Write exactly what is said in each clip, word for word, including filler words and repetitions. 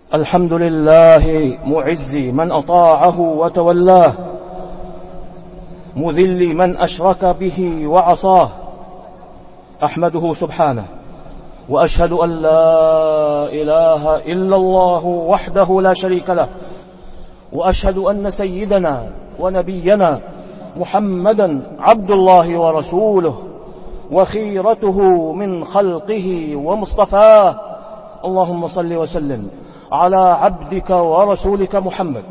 الحمد لله معز من أطاعه وتولاه، مذل من أشرك به وعصاه. أحمده سبحانه وأشهد أن لا إله إلا الله وحده لا شريك له، وأشهد أن سيدنا ونبينا محمدا عبد الله ورسوله وخيرته من خلقه ومصطفاه. اللهم صل وسلم على عبدك ورسولك محمد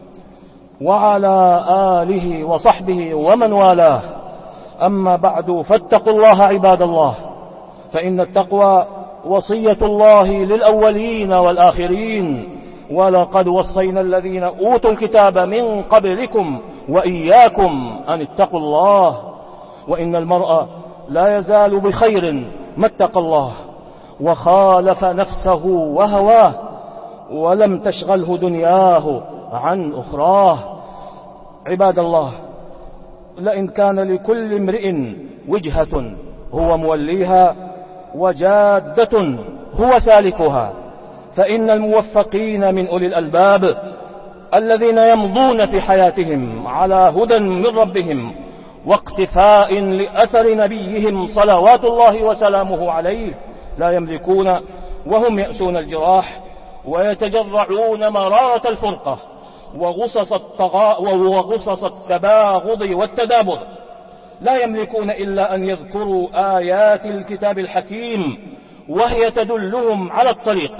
وعلى آله وصحبه ومن والاه. أما بعد، فاتقوا الله عباد الله، فإن التقوى وصية الله للأولين والآخرين، ولقد وصينا الذين أوتوا الكتاب من قبلكم وإياكم أن اتقوا الله. وإن المرء لا يزال بخير ما اتقى الله وخالف نفسه وهواه، ولم تشغله دنياه عن أخراه. عباد الله، لئن كان لكل امرئ وجهة هو موليها وجادة هو سالكها، فإن الموفقين من أولي الألباب الذين يمضون في حياتهم على هدى من ربهم واقتفاء لأثر نبيهم صلوات الله وسلامه عليه لا يملكون وهم يأسون الجراح ويتجرعون مرارة الفرقة وغصص الطغاء وغصص التباغض والتدابر. لا يملكون إلا أن يذكروا آيات الكتاب الحكيم وهي تدلهم على الطريق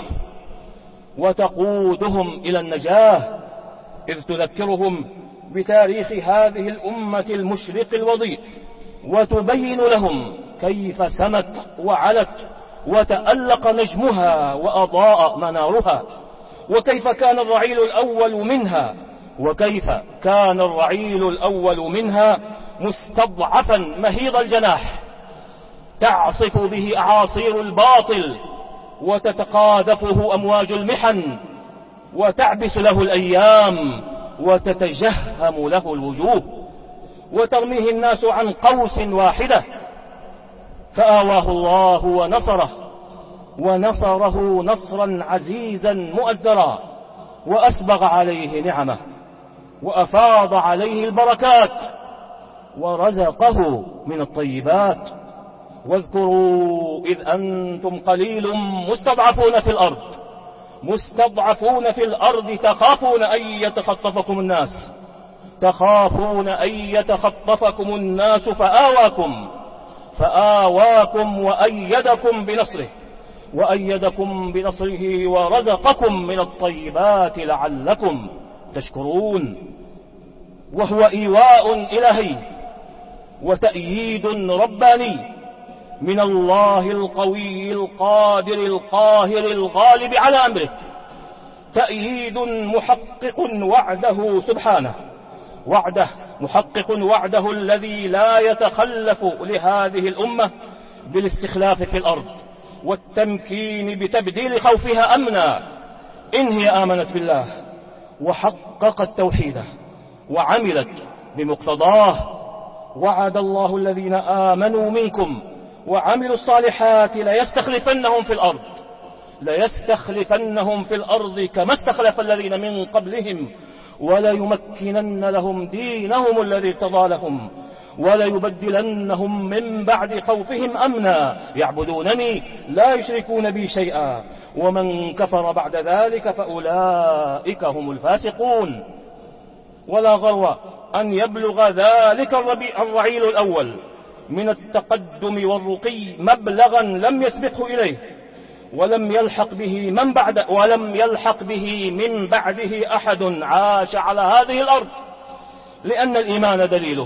وتقودهم إلى النجاة، إذ تذكرهم بتاريخ هذه الأمة المشرق الوضيء وتبين لهم كيف سمت وعلت وتألق نجمها وأضاء منارها، وكيف كان الرعيل الأول منها وكيف كان الرعيل الأول منها مستضعفا مهيض الجناح تعصف به أعاصير الباطل وتتقاذفه أمواج المحن وتعبس له الأيام وتتجهم له الوجوه وترميه الناس عن قوس واحدة، فآواه الله ونصره ونصره نصرا عزيزا مؤزرا، وأسبغ عليه نعمه وأفاض عليه البركات ورزقه من الطيبات. واذكروا إذ أنتم قليل مستضعفون في الأرض مستضعفون في الأرض تخافون أن يتخطفكم الناس تخافون أن يتخطفكم الناس فآواكم فآواكم وأيدكم بنصره وأيدكم بنصره ورزقكم من الطيبات لعلكم تشكرون. وهو إيواء إلهي وتأييد رباني من الله القوي القادر القاهر الغالب على أمره، تأييد محقق وعده سبحانه وعده محقق وعده الذي لا يتخلف لهذه الأمة بالاستخلاف في الأرض والتمكين بتبديل خوفها أمنا إن هي آمنت بالله وحققت توحيده وعملت بمقتضاه. وعد الله الذين آمنوا منكم وعملوا الصالحات ليستخلفنهم في الأرض ليستخلفنهم في الأرض كما استخلف الذين من قبلهم وليمكنن لهم دينهم الذي ارتضى لهم وليبدلنهم من بعد خوفهم أمنا يعبدونني لا يشركون بي شيئا ومن كفر بعد ذلك فأولئك هم الفاسقون. ولا غرو أن يبلغ ذلك الرعيل الأول من التقدم والرقي مبلغا لم يسبقه إليه ولم يلحق به من بعد ولم يلحق به من بعده أحد عاش على هذه الأرض، لأن الإيمان دليله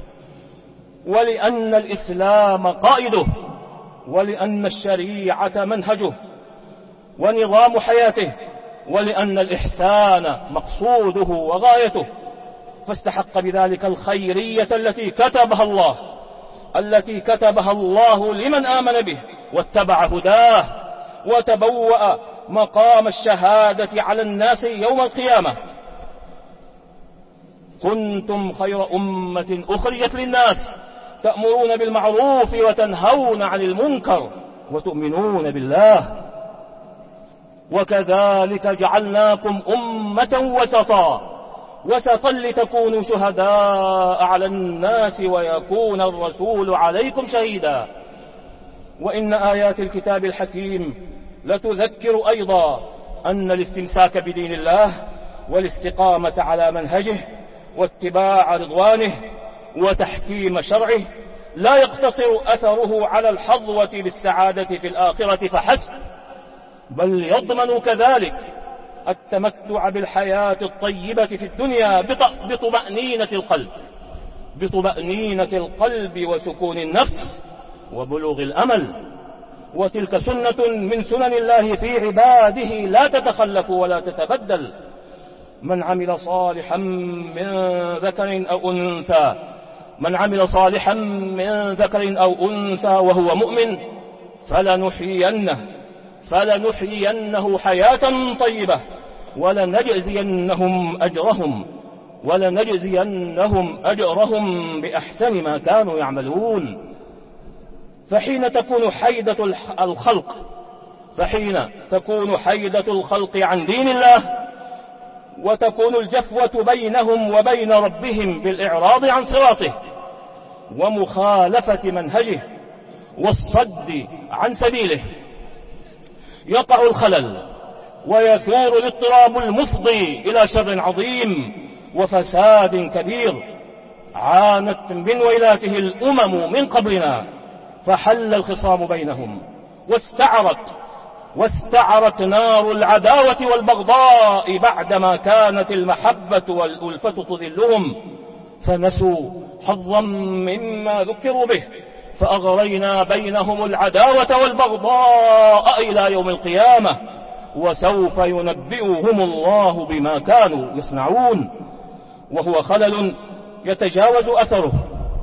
ولأن الإسلام قائده ولأن الشريعة منهجه ونظام حياته ولأن الإحسان مقصوده وغايته، فاستحق بذلك الخيرية التي كتبها الله التي كتبها الله لمن آمن به واتبع هداه وتبوأ مقام الشهادة على الناس يوم القيامة. كنتم خير أمة أخرجت للناس تأمرون بالمعروف وتنهون عن المنكر وتؤمنون بالله. وكذلك جعلناكم أمة وسطا وسطا لتكونوا شهداء على الناس ويكون الرسول عليكم شهيدا. وإن آيات الكتاب الحكيم لتذكر أيضا أن الاستمساك بدين الله والاستقامة على منهجه واتباع رضوانه وتحكيم شرعه لا يقتصر أثره على الحظوة بالسعادة في الآخرة فحسب، بل يضمن كذلك التمتع بالحياة الطيبة في الدنيا بطمأنينة القلب بطمأنينة القلب وسكون النفس وبلوغ الأمل. وتلك سنة من سنن الله في عباده لا تتخلف ولا تتبدل. من عمل صالحا من ذكر أو أنثى من عمل صالحا من ذكر أو أنثى وهو مؤمن فلنحيينه فلنحيينه حياة طيبة ولنجزينهم أجرهم ولنجزينهم أجرهم بأحسن ما كانوا يعملون. فحين تكون حيدة الخلق فحين تكون حيدة الخلق عن دين الله وتكون الجفوة بينهم وبين ربهم بالإعراض عن صراطه ومخالفة منهجه والصد عن سبيله، يقع الخلل ويثور الاضطراب المفضي إلى شر عظيم وفساد كبير عانت من ويلاته الأمم من قبلنا، فحل الخصام بينهم واستعرت واستعرت نار العداوة والبغضاء بعدما كانت المحبة والألفة تظلهم، فنسوا حظا مما ذكروا به فأغرينا بينهم العداوة والبغضاء إلى يوم القيامة، وسوف ينبئهم الله بما كانوا يصنعون. وهو خلل يتجاوز أثره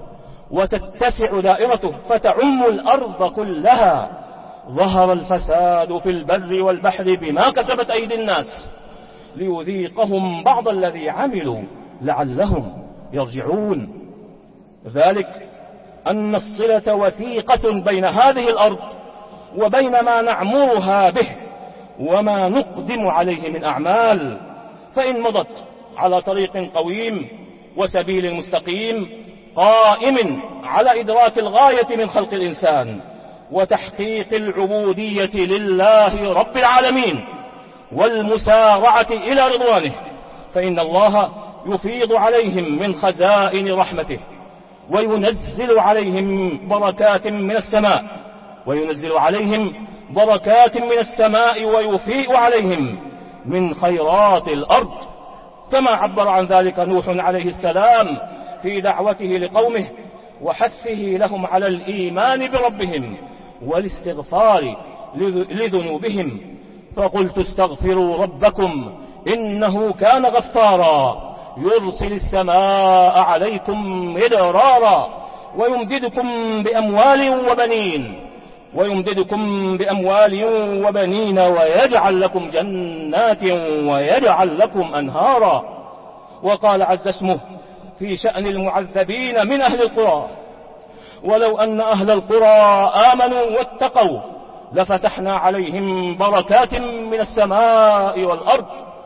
وتتسع دائرته فتعم الأرض كلها. ظهر الفساد في البر والبحر بما كسبت أيدي الناس ليذيقهم بعض الذي عملوا لعلهم يرجعون. ذلك أن الصلة وثيقة بين هذه الأرض وبين ما نعمرها به وما نقدم عليه من أعمال، فإن مضت على طريق قويم وسبيل مستقيم قائم على إدراك الغاية من خلق الإنسان وتحقيق العبودية لله رب العالمين والمسارعة إلى رضوانه، فإن الله يفيض عليهم من خزائن رحمته وينزل عليهم بركات من السماء وينزل عليهم بركات من السماء ويفيء عليهم من خيرات الأرض، كما عبر عن ذلك نوح عليه السلام في دعوته لقومه وحثه لهم على الإيمان بربهم والاستغفار لذنوبهم، فقلت استغفروا ربكم إنه كان غفارا يرسل السماء عليكم مدرارا ويمددكم بأموال وبنين ويمددكم بأموال وبنين ويجعل لكم جنات ويجعل لكم أنهارا. وقال عز اسمه في شأن المعذبين من أهل القرى ولو أن أهل القرى آمنوا واتقوا لفتحنا عليهم بركات من السماء والأرض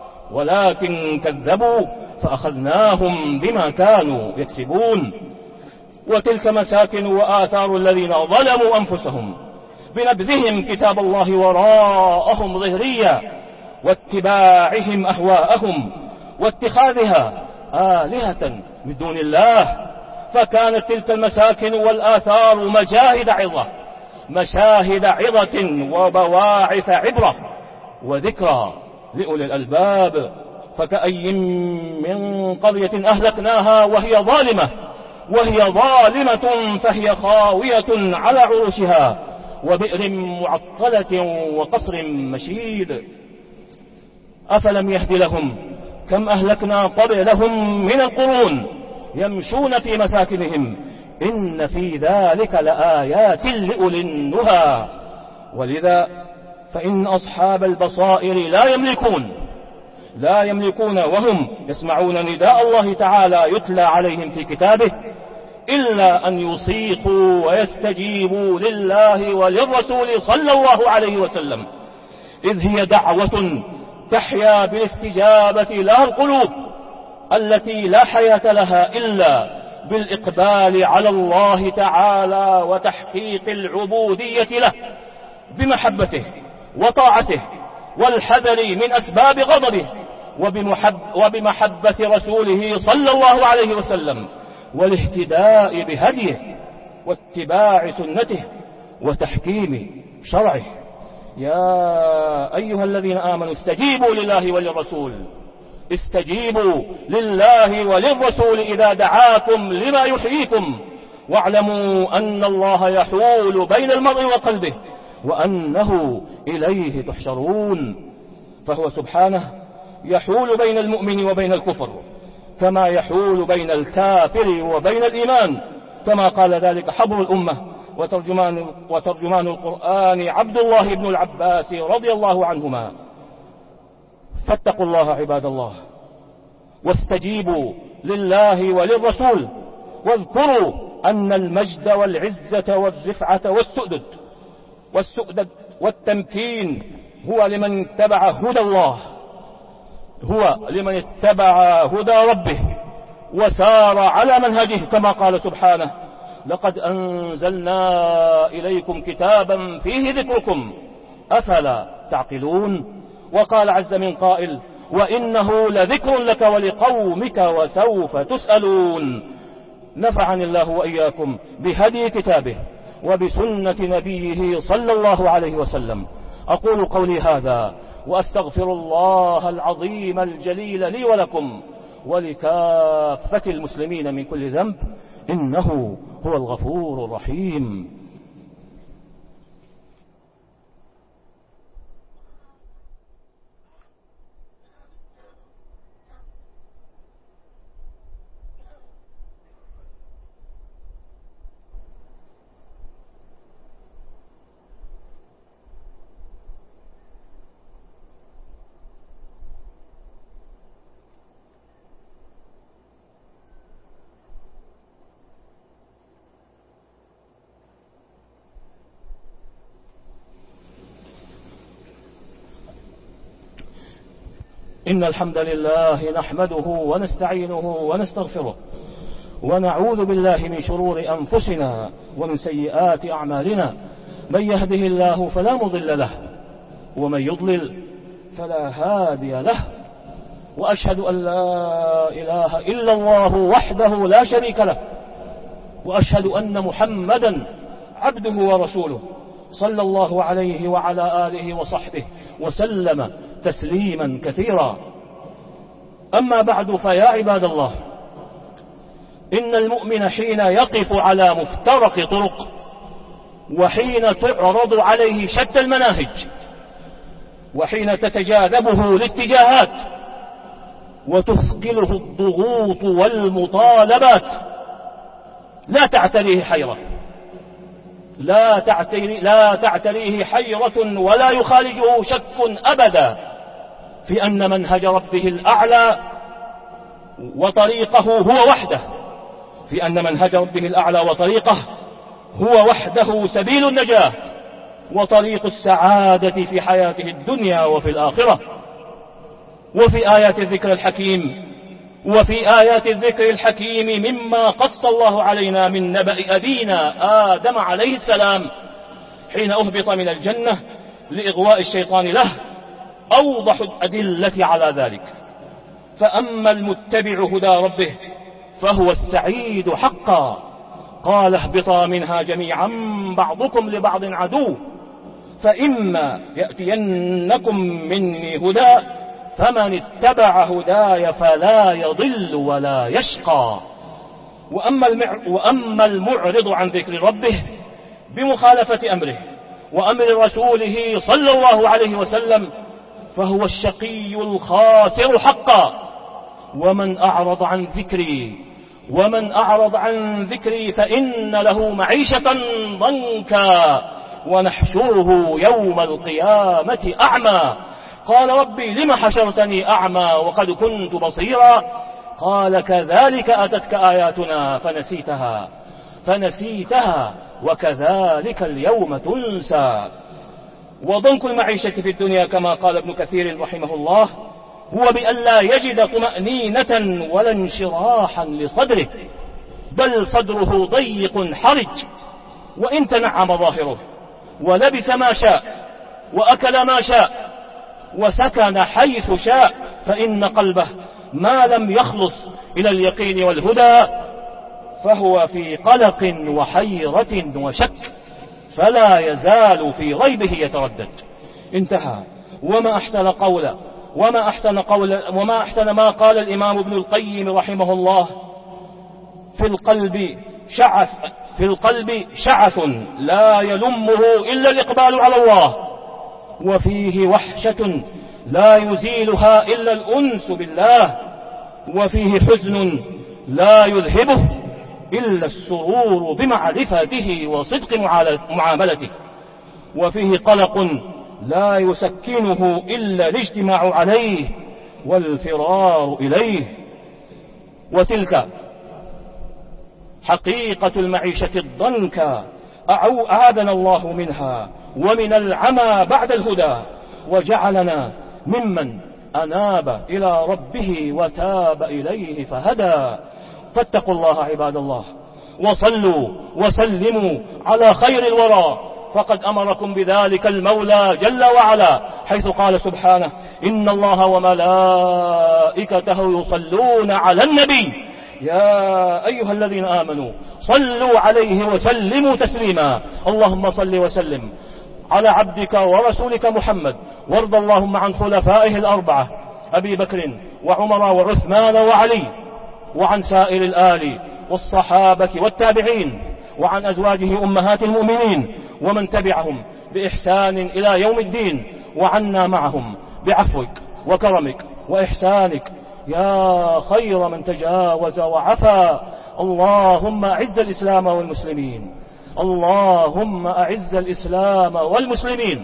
ولكن كذبوا فأخذناهم بما كانوا يكسبون. وتلك مساكن وآثار الذين ظلموا أنفسهم بنبذهم كتاب الله وراءهم ظهريا واتباعهم أهواءهم واتخاذها آلهة من دون الله، فكانت تلك المساكن والآثار مشاهد عظة مشاهد عظة وبواعث عبرة وذكرى لأولي الألباب. فكأي من قرية أهلكناها وهي ظالمة وهي ظالمة فهي خاوية على عروشها وبئر معطلة وقصر مشيد. أفلم يهد لهم كم أهلكنا قبلهم من القرون يمشون في مساكنهم إن في ذلك لآيات لأولي النهى. ولذا فإن أصحاب البصائر لا يملكون لا يملكون وهم يسمعون نداء الله تعالى يتلى عليهم في كتابه إلا أن يصيقوا ويستجيبوا لله وللرسول صلى الله عليه وسلم إذ هي دعوة تحيا بالاستجابة لها القلوب التي لا حياة لها إلا بالإقبال على الله تعالى وتحقيق العبودية له بمحبته وطاعته والحذر من أسباب غضبه وبمحب وبمحبة رسوله صلى الله عليه وسلم والاهتداء بهديه واتباع سنته وتحكيم شرعه. يا أيها الذين آمنوا استجيبوا لله وللرسول استجيبوا لله وللرسول إذا دعاكم لما يحييكم واعلموا أن الله يحول بين المرء وقلبه وأنه إليه تحشرون. فهو سبحانه يحول بين المؤمن وبين الكفر كما يحول بين الكافر وبين الإيمان، كما قال ذلك حبر الأمة وترجمان, وترجمان القرآن عبد الله بن العباس رضي الله عنهما. فاتقوا الله عباد الله واستجيبوا لله وللرسول واذكروا أن المجد والعزة والرفعة والسؤدد والسؤدد والتمكين هو لمن اتبع هدى الله، هو لمن اتبع هدى ربه وسار على منهجه، كما قال سبحانه لقد أنزلنا إليكم كتابا فيه ذكركم أفلا تعقلون. وقال عز من قائل وإنه لذكر لك ولقومك وسوف تسألون. نفعني الله وإياكم بهدي كتابه وبسنة نبيه صلى الله عليه وسلم. أقول قولي هذا وأستغفر الله العظيم الجليل لي ولكم ولكافة المسلمين من كل ذنب إنه هو الغفور الرحيم. إن الحمد لله نحمده ونستعينه ونستغفره ونعوذ بالله من شرور أنفسنا ومن سيئات أعمالنا. من يهده الله فلا مضل له ومن يضلل فلا هادي له. وأشهد أن لا إله إلا الله وحده لا شريك له وأشهد أن محمدا عبده ورسوله صلى الله عليه وعلى آله وصحبه وسلم تسليما كثيرا. أما بعد فيا عباد الله إن المؤمن حين يقف على مفترق طرق وحين تعرض عليه شتى المناهج وحين تتجاذبه الاتجاهات وتثقله الضغوط والمطالبات لا تعتريه حيرة لا, تعتري لا تعتريه حيرة ولا يخالجه شك أبدا في أن منهج ربه الأعلى وطريقه هو وحده في أن منهج ربه الأعلى وطريقه هو وحده سبيل النجاة وطريق السعادة في حياته الدنيا وفي الآخرة. وفي آيات الذكر الحكيم وفي آيات الذكر الحكيم مما قص الله علينا من نبأ أبينا آدم عليه السلام حين أهبط من الجنة لإغواء الشيطان له أوضح الأدلة على ذلك. فأما المتبع هدى ربه فهو السعيد حقا. قال اهبطا منها جميعا بعضكم لبعض عدو فإما يأتينكم مني هدى فمن اتبع هداي فلا يضل ولا يشقى. وأما, وأما المعرض عن ذكر ربه بمخالفة أمره وأمر رسوله صلى الله عليه وسلم فهو الشقي الخاسر حقا. ومن أعرض عن ذكري ومن أعرض عن ذكري فإن له معيشة ضنكا ونحشره يوم القيامة أعمى. قال ربي لم حشرتني أعمى وقد كنت بصيرا قال كذلك أتتك آياتنا وضنك المعيشة في الدنيا كما قال ابن كثير رحمه الله هو بأن لا يجد طمأنينة ولا انشراحا لصدره، بل صدره ضيق حرج، وإن تنعم ظاهره ولبس ما شاء وأكل ما شاء وسكن حيث شاء، فإن قلبه ما لم يخلص إلى اليقين والهدى فهو في قلق وحيرة وشك، فلا يزال في ريبه يتردد. انتهى. وما أحسن قولا وما أحسن قولا وما أحسن ما قال الإمام ابن القيم رحمه الله: في القلب شعث في القلب شعث لا يلمه إلا الإقبال على الله، وفيه وحشة لا يزيلها إلا الأنس بالله، وفيه حزن لا يذهبه إلا السرور بمعرفته وصدق معاملته، وفيه قلق لا يسكنه إلا الاجتماع عليه والفرار إليه. وتلك حقيقة المعيشة الضنكا أعاذنا الله منها ومن العمى بعد الهدى، وجعلنا ممن أناب إلى ربه وتاب إليه فهدى. فاتقوا الله عباد الله، وصلوا وسلموا على خير الورى، فقد أمركم بذلك المولى جل وعلا، حيث قال سبحانه: إن الله وملائكته يصلون على النبي يا أيها الذين آمنوا صلوا عليه وسلموا تسليما. اللهم صل وسلم على عبدك ورسولك محمد، وارض اللهم عن خلفائه الأربعة أبي بكر وعمر وعثمان وعلي، وعن سائر الآل والصحابة والتابعين، وعن أزواجه أمهات المؤمنين ومن تبعهم بإحسان إلى يوم الدين، وعنا معهم بعفوك وكرمك وإحسانك يا خير من تجاوز وعفا. اللهم أعز الإسلام والمسلمين، اللهم أعز الإسلام والمسلمين،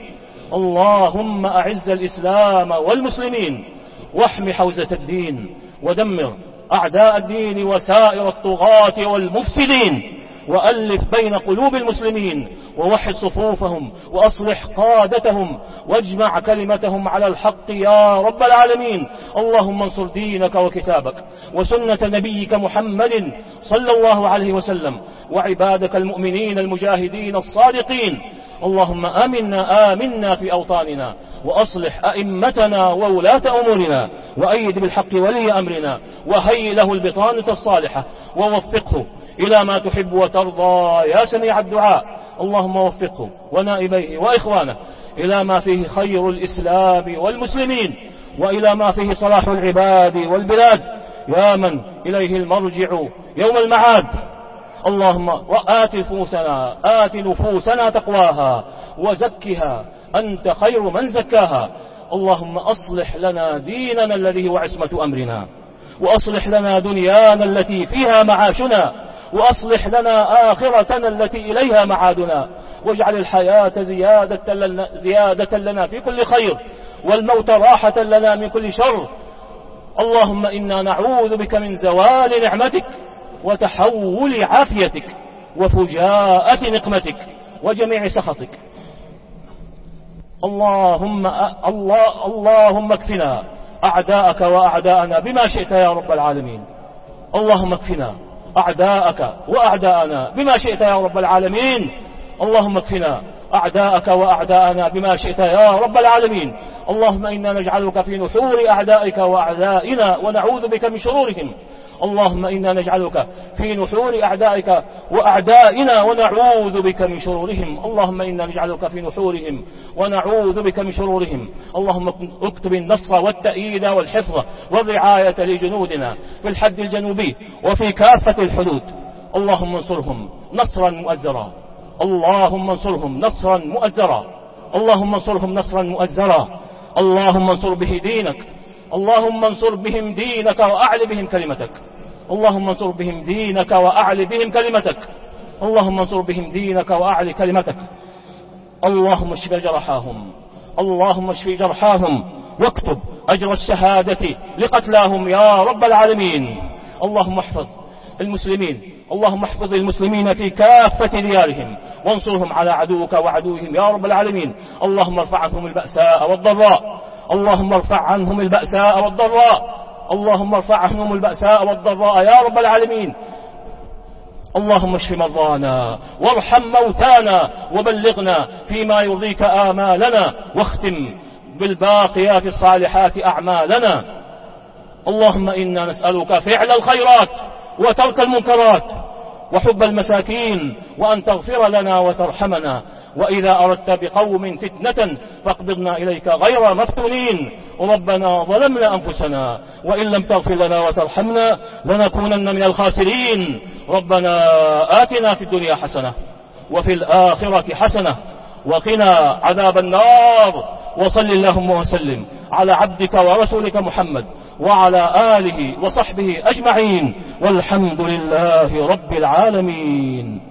اللهم أعز الإسلام والمسلمين، واحم حوزة الدين، ودمر أعداء الدين وسائر الطغاة والمفسدين، وألف بين قلوب المسلمين، ووحد صفوفهم، وأصلح قادتهم، واجمع كلمتهم على الحق يا رب العالمين. اللهم انصر دينك وكتابك وسنة نبيك محمد صلى الله عليه وسلم، وعبادك المؤمنين المجاهدين الصادقين. اللهم آمنا آمنا في أوطاننا، وأصلح أئمتنا وولاة أمورنا، وأيد بالحق ولي أمرنا، وهيئ له البطانة الصالحة، ووفقه إلى ما تحب وترضى يا سميع الدعاء. اللهم وفقه ونائبيه وإخوانه إلى ما فيه خير الإسلام والمسلمين، وإلى ما فيه صلاح العباد والبلاد، يا من إليه المرجع يوم المعاد. اللهم آت نفوسنا آت نفوسنا تقواها وزكها أنت خير من زكاها. اللهم أصلح لنا ديننا الذي هو عصمة أمرنا، وأصلح لنا دنيانا التي فيها معاشنا، وأصلح لنا آخرتنا التي إليها معادنا، واجعل الحياة زيادة لنا, زيادة لنا في كل خير، والموت راحة لنا من كل شر. اللهم إنا نعوذ بك من زوال نعمتك وتحول عافيتك وفجاءة نقمتك وجميع سخطك. اللهم الله اللهم اكفنا أعداءك وأعداءنا بما شئت يا رب العالمين. اللهم اكفنا أعداءك وأعداءنا بما شئت يا رب العالمين. اللهم اكفنا أعداءك وأعداءنا بما شئت يا رب العالمين. اللهم إنا نجعلك في نحور أعدائك وأعدائنا ونعوذ بك من شرورهم. اللهم إنا نجعلك في نحور أعدائك وأعدائنا ونعوذ بك من شرورهم. اللهم إنا نجعلك في نحورهم ونعوذ بك من شرورهم. اللهم اكتب النصر والتأييد والحفظ والرعاية لجنودنا في الحد الجنوبي وفي كافة الحدود. اللهم انصرهم نصرا مؤزرا، اللهم انصرهم نصرا مؤزرا، اللهم انصرهم نصرا مؤزرا. اللهم انصر به دينك، اللهم انصر بهم دينك وأعل بهم كلمتك. اللهم انصر بهم دينك وأعل بهم كلمتك. اللهم انصر بهم دينك وأعل كلمتك. اللهم اشف جرحاهم، اللهم اشف جرحاهم، واكتب أجر الشهادة لقتلاهم يا رب العالمين. اللهم احفظ المسلمين، اللهم احفظ المسلمين في كافة ديارهم وانصرهم على عدوك وعدوهم يا رب العالمين. اللهم ارفع عنهم البأساء والضراء، اللهم ارفع عنهم البأساء والضراء، اللهم ارفع عنهم البأساء والضراء يا رب العالمين. اللهم اشف مرضانا وارحم موتانا وبلغنا فيما يرضيك آمالنا، واختم بالباقيات الصالحات أعمالنا. اللهم إنا نسألك فعل الخيرات وترك المنكرات وحب المساكين، وأن تغفر لنا وترحمنا، وإذا أردت بقوم فتنة فاقبضنا إليك غير مفتونين. ربنا ظلمنا أنفسنا وإن لم تغفر لنا وترحمنا لنكونن من الخاسرين. ربنا آتنا في الدنيا حسنة وفي الآخرة حسنة وقنا عذاب النار. وصل اللهم وسلم على عبدك ورسولك محمد وعلى آله وصحبه أجمعين، والحمد لله رب العالمين.